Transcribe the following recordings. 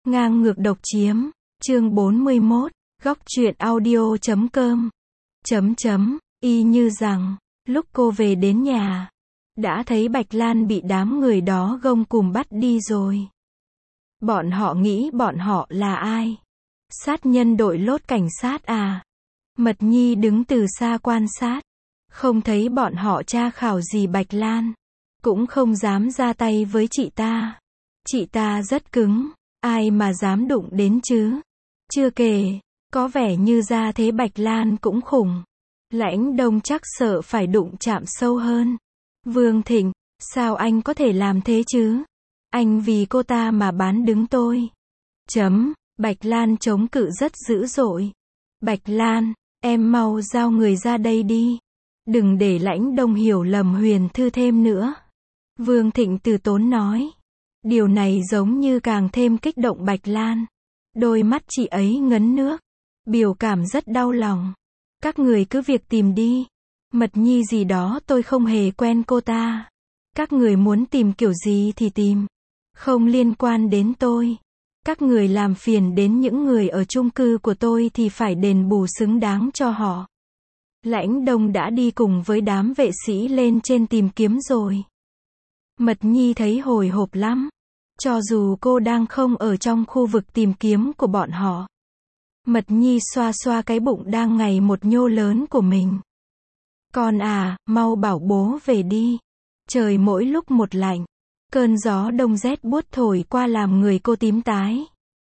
Ngang ngược độc chiếm, chương 41, góc truyện audio.com. Y như rằng, lúc cô về đến nhà, đã thấy Bạch Lan bị đám người đó gông cùm bắt đi rồi. Bọn họ nghĩ bọn họ là ai? Sát nhân đội lốt cảnh sát à? Mật Nhi đứng từ xa quan sát, không thấy bọn họ tra khảo gì Bạch Lan, cũng không dám ra tay với chị ta. Chị ta rất cứng, ai mà dám đụng đến chứ? Chưa kể, có vẻ như ra thế Bạch Lan cũng khủng. Lãnh Đông chắc sợ phải đụng chạm sâu hơn. Vương Thịnh, sao anh có thể làm thế chứ? Anh vì cô ta mà bán đứng tôi. Bạch Lan chống cự rất dữ dội. Bạch Lan, em mau giao người ra đây đi. Đừng để Lãnh Đông hiểu lầm Huyền Thư thêm nữa. Vương Thịnh từ tốn nói. Điều này giống như càng thêm kích động Bạch Lan. Đôi mắt chị ấy ngấn nước, biểu cảm rất đau lòng. Các người cứ việc tìm đi. Mật Nhi gì đó tôi không hề quen cô ta. Các người muốn tìm kiểu gì thì tìm. Không liên quan đến tôi. Các người làm phiền đến những người ở chung cư của tôi thì phải đền bù xứng đáng cho họ. Lãnh Đông đã đi cùng với đám vệ sĩ lên trên tìm kiếm rồi. Mật Nhi thấy hồi hộp lắm. Cho dù cô đang không ở trong khu vực tìm kiếm của bọn họ. Mật Nhi xoa xoa cái bụng đang ngày một nhô lớn của mình. Con à, mau bảo bố về đi. Trời mỗi lúc một lạnh. Cơn gió đông rét buốt thổi qua làm người cô tím tái.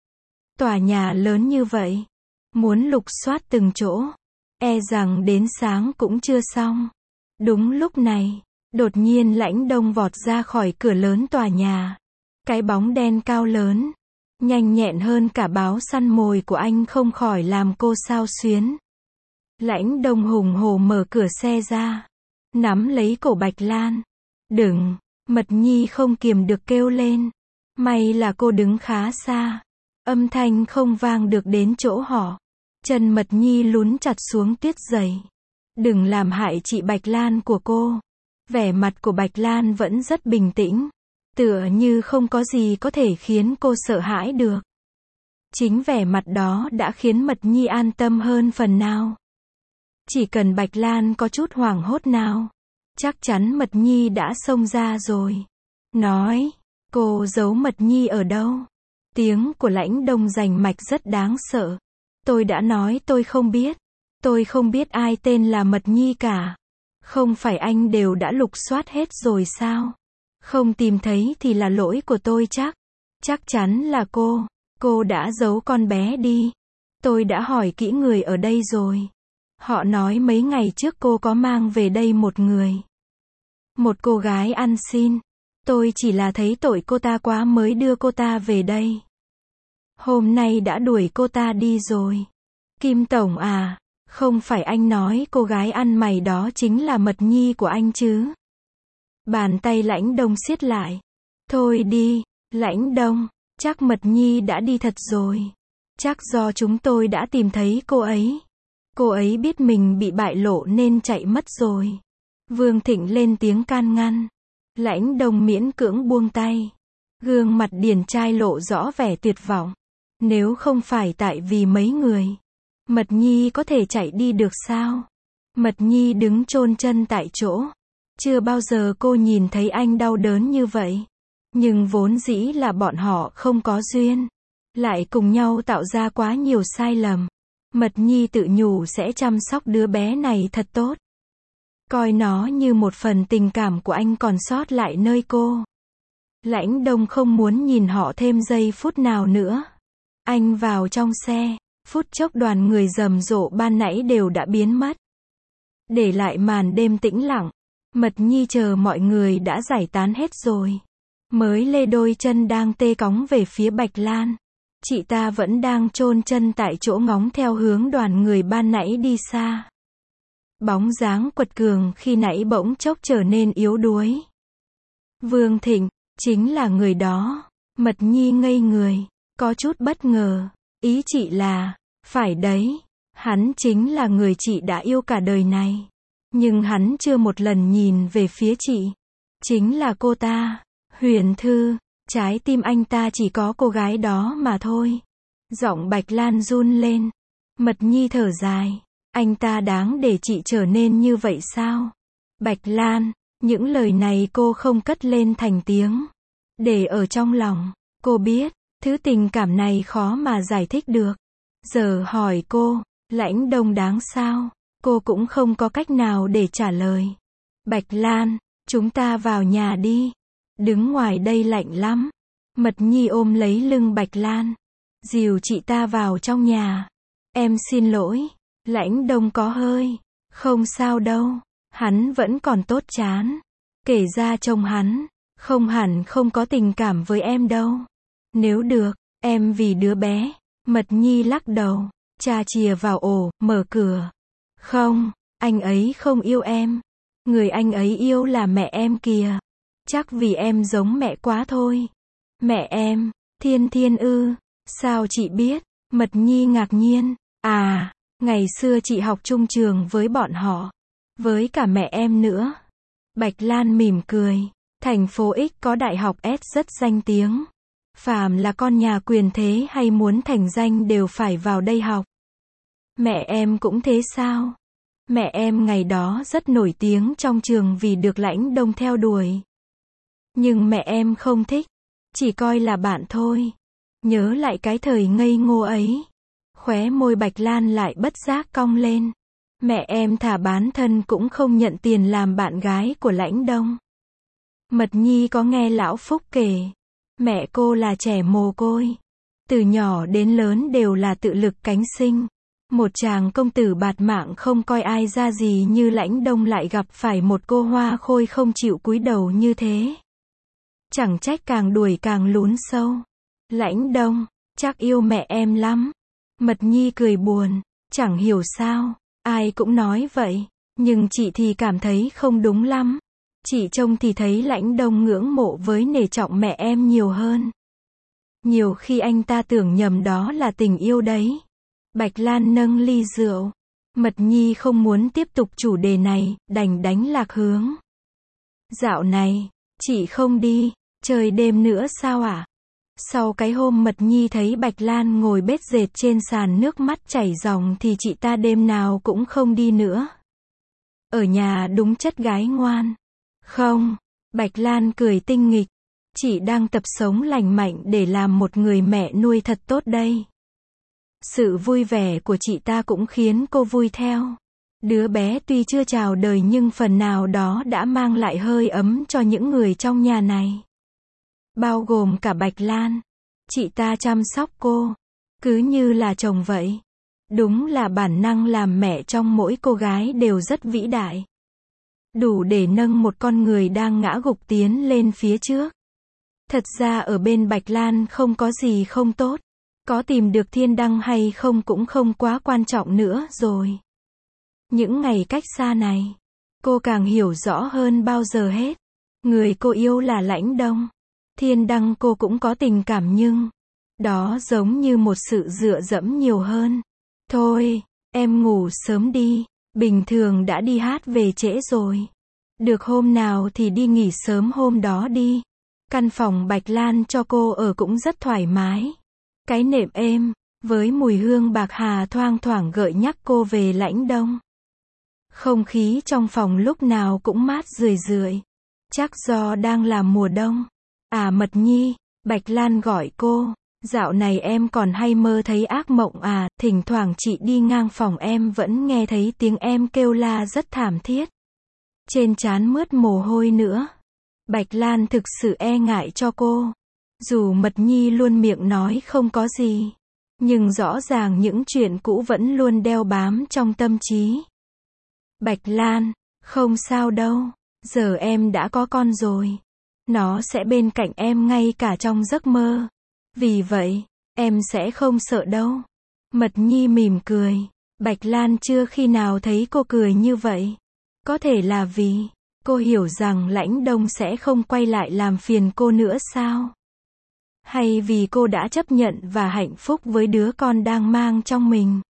Tòa nhà lớn như vậy. Muốn lục soát từng chỗ. E rằng đến sáng cũng chưa xong. Đúng lúc này, đột nhiên Lãnh Đông vọt ra khỏi cửa lớn tòa nhà. Cái bóng đen cao lớn, nhanh nhẹn hơn cả báo săn mồi của anh không khỏi làm cô xao xuyến. Lãnh Đông hùng hổ mở cửa xe ra, nắm lấy cổ Bạch Lan. Đừng, Mật Nhi không kiềm được kêu lên. May là cô đứng khá xa, âm thanh không vang được đến chỗ họ. Chân Mật Nhi lún chặt xuống tuyết dày. Đừng làm hại chị Bạch Lan của cô. Vẻ mặt của Bạch Lan vẫn rất bình tĩnh. Tựa như không có gì có thể khiến cô sợ hãi được. Chính vẻ mặt đó đã khiến Mật Nhi an tâm hơn phần nào. Chỉ cần Bạch Lan có chút hoảng hốt nào, chắc chắn Mật Nhi đã xông ra rồi. Nói, cô giấu Mật Nhi ở đâu? Tiếng của Lãnh Đông rành mạch rất đáng sợ. Tôi đã nói tôi không biết. Tôi không biết ai tên là Mật Nhi cả. Không phải anh đều đã lục soát hết rồi sao? Không tìm thấy thì là lỗi của tôi chắc. Chắc chắn là cô đã giấu con bé đi. Tôi đã hỏi kỹ người ở đây rồi. Họ nói mấy ngày trước cô có mang về đây một người. Một cô gái ăn xin. Tôi chỉ là thấy tội cô ta quá mới đưa cô ta về đây. Hôm nay đã đuổi cô ta đi rồi. Kim Tổng à, không phải anh nói cô gái ăn mày đó chính là Mật Nhi của anh chứ? Bàn tay Lãnh Đông siết lại. Thôi đi, Lãnh Đông, chắc Mật Nhi đã đi thật rồi. Chắc do chúng tôi đã tìm thấy cô ấy. Cô ấy biết mình bị bại lộ nên chạy mất rồi. Vương Thịnh lên tiếng can ngăn. Lãnh Đông miễn cưỡng buông tay. Gương mặt điển trai lộ rõ vẻ tuyệt vọng. Nếu không phải tại vì mấy người, Mật Nhi có thể chạy đi được sao? Mật Nhi đứng chôn chân tại chỗ. Chưa bao giờ cô nhìn thấy anh đau đớn như vậy. Nhưng vốn dĩ là bọn họ không có duyên. Lại cùng nhau tạo ra quá nhiều sai lầm. Mật Nhi tự nhủ sẽ chăm sóc đứa bé này thật tốt. Coi nó như một phần tình cảm của anh còn sót lại nơi cô. Lãnh Đông không muốn nhìn họ thêm giây phút nào nữa. Anh vào trong xe. Phút chốc đoàn người rầm rộ ban nãy đều đã biến mất. Để lại màn đêm tĩnh lặng. Mật Nhi chờ mọi người đã giải tán hết rồi. Mới lê đôi chân đang tê cóng về phía Bạch Lan. Chị ta vẫn đang chôn chân tại chỗ ngóng theo hướng đoàn người ban nãy đi xa. Bóng dáng quật cường khi nãy bỗng chốc trở nên yếu đuối. Vương Thịnh, chính là người đó. Mật Nhi ngây người, có chút bất ngờ. Ý chị là, phải đấy, hắn chính là người chị đã yêu cả đời này. Nhưng hắn chưa một lần nhìn về phía chị. Chính là cô ta, Huyền Thư. Trái tim anh ta chỉ có cô gái đó mà thôi. Giọng Bạch Lan run lên. Mật Nhi thở dài. Anh ta đáng để chị trở nên như vậy sao? Bạch Lan, những lời này cô không cất lên thành tiếng. Để ở trong lòng. Cô biết, thứ tình cảm này khó mà giải thích được. Giờ hỏi cô, Lãnh Đông đáng sao? Cô cũng không có cách nào để trả lời. Bạch Lan, chúng ta vào nhà đi. Đứng ngoài đây lạnh lắm. Mật Nhi ôm lấy lưng Bạch Lan. Dìu chị ta vào trong nhà. Em xin lỗi. Lãnh Đông có hơi. Không sao đâu. Hắn vẫn còn tốt chán. Kể ra trông hắn, không hẳn không có tình cảm với em đâu. Nếu được, em vì đứa bé. Mật Nhi lắc đầu. Cha chìa vào ổ, mở cửa. Không, anh ấy không yêu em. Người anh ấy yêu là mẹ em kìa. Chắc vì em giống mẹ quá thôi. Mẹ em, Thiên Thiên ư? Sao chị biết? Mật Nhi ngạc nhiên. À, ngày xưa chị học chung trường với bọn họ. Với cả mẹ em nữa. Bạch Lan mỉm cười. Thành phố X có đại học S rất danh tiếng. Phàm là con nhà quyền thế hay muốn thành danh đều phải vào đây học. Mẹ em cũng thế sao? Mẹ em ngày đó rất nổi tiếng trong trường vì được Lãnh Đông theo đuổi. Nhưng mẹ em không thích. Chỉ coi là bạn thôi. Nhớ lại cái thời ngây ngô ấy. Khóe môi Bạch Lan lại bất giác cong lên. Mẹ em thà bán thân cũng không nhận tiền làm bạn gái của Lãnh Đông. Mật Nhi có nghe Lão Phúc kể. Mẹ cô là trẻ mồ côi. Từ nhỏ đến lớn đều là tự lực cánh sinh. Một chàng công tử bạt mạng không coi ai ra gì như Lãnh Đông lại gặp phải một cô hoa khôi không chịu cúi đầu như thế. Chẳng trách càng đuổi càng lún sâu. Lãnh Đông, chắc yêu mẹ em lắm. Mật Nhi cười buồn. Chẳng hiểu sao. Ai cũng nói vậy. Nhưng chị thì cảm thấy không đúng lắm. Chị trông thì thấy Lãnh Đông ngưỡng mộ với nể trọng mẹ em nhiều hơn. Nhiều khi anh ta tưởng nhầm đó là tình yêu đấy. Bạch Lan nâng ly rượu. Mật Nhi không muốn tiếp tục chủ đề này, đành đánh lạc hướng. Dạo này, chị không đi, chơi đêm nữa sao ạ? Sau cái hôm Mật Nhi thấy Bạch Lan ngồi bết dệt trên sàn nước mắt chảy ròng thì chị ta đêm nào cũng không đi nữa. Ở nhà đúng chất gái ngoan. Không, Bạch Lan cười tinh nghịch. Chị đang tập sống lành mạnh để làm một người mẹ nuôi thật tốt đây. Sự vui vẻ của chị ta cũng khiến cô vui theo. Đứa bé tuy chưa chào đời nhưng phần nào đó đã mang lại hơi ấm cho những người trong nhà này. Bao gồm cả Bạch Lan. Chị ta chăm sóc cô. Cứ như là chồng vậy. Đúng là bản năng làm mẹ trong mỗi cô gái đều rất vĩ đại. Đủ để nâng một con người đang ngã gục tiến lên phía trước. Thật ra ở bên Bạch Lan không có gì không tốt. Có tìm được thiên đăng hay không cũng không quá quan trọng nữa rồi. Những ngày cách xa này, cô càng hiểu rõ hơn bao giờ hết. Người cô yêu là Lãnh Đông. Thiên đăng cô cũng có tình cảm nhưng đó giống như một sự dựa dẫm nhiều hơn. Thôi, em ngủ sớm đi. Bình thường đã đi hát về trễ rồi. Được hôm nào thì đi nghỉ sớm hôm đó đi. Căn phòng Bạch Lan cho cô ở cũng rất thoải mái. Cái nệm êm, với mùi hương bạc hà thoang thoảng gợi nhắc cô về Lãnh Đông. Không khí trong phòng lúc nào cũng mát rười rượi. Chắc do đang là mùa đông. À Mật Nhi, Bạch Lan gọi cô. Dạo này em còn hay mơ thấy ác mộng à? Thỉnh thoảng chị đi ngang phòng em vẫn nghe thấy tiếng em kêu la rất thảm thiết. Trên trán mướt mồ hôi nữa. Bạch Lan thực sự e ngại cho cô. Dù Mật Nhi luôn miệng nói không có gì. Nhưng rõ ràng những chuyện cũ vẫn luôn đeo bám trong tâm trí. Bạch Lan, không sao đâu. Giờ em đã có con rồi. Nó sẽ bên cạnh em ngay cả trong giấc mơ. Vì vậy, em sẽ không sợ đâu. Mật Nhi mỉm cười. Bạch Lan chưa khi nào thấy cô cười như vậy. Có thể là vì cô hiểu rằng Lãnh Đông sẽ không quay lại làm phiền cô nữa sao? Hay vì cô đã chấp nhận và hạnh phúc với đứa con đang mang trong mình?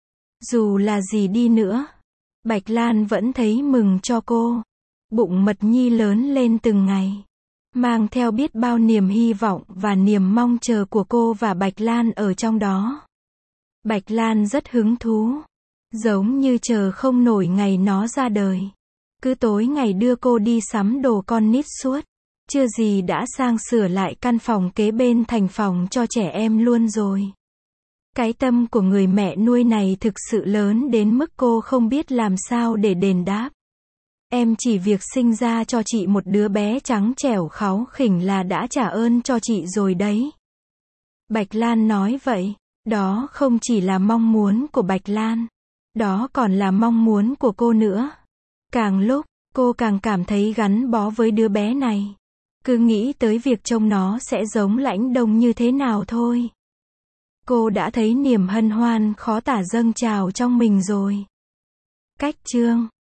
Dù là gì đi nữa, Bạch Lan vẫn thấy mừng cho cô. Bụng Mật Nhi lớn lên từng ngày. mang theo biết bao niềm hy vọng và niềm mong chờ của cô và Bạch Lan ở trong đó. Bạch Lan rất hứng thú, giống như chờ không nổi ngày nó ra đời. Cứ tối ngày đưa cô đi sắm đồ con nít suốt. Chưa gì đã sang sửa lại căn phòng kế bên thành phòng cho trẻ em luôn rồi. Cái tâm của người mẹ nuôi này thực sự lớn đến mức cô không biết làm sao để đền đáp. Em chỉ việc sinh ra cho chị một đứa bé trắng trẻo kháu khỉnh là đã trả ơn cho chị rồi đấy. Bạch Lan nói vậy. Đó không chỉ là mong muốn của Bạch Lan. Đó còn là mong muốn của cô nữa. Càng lúc, cô càng cảm thấy gắn bó với đứa bé này. Cứ nghĩ tới việc trông nó sẽ giống Lãnh Đông như thế nào thôi. Cô đã thấy niềm hân hoan khó tả dâng trào trong mình rồi. Cách chương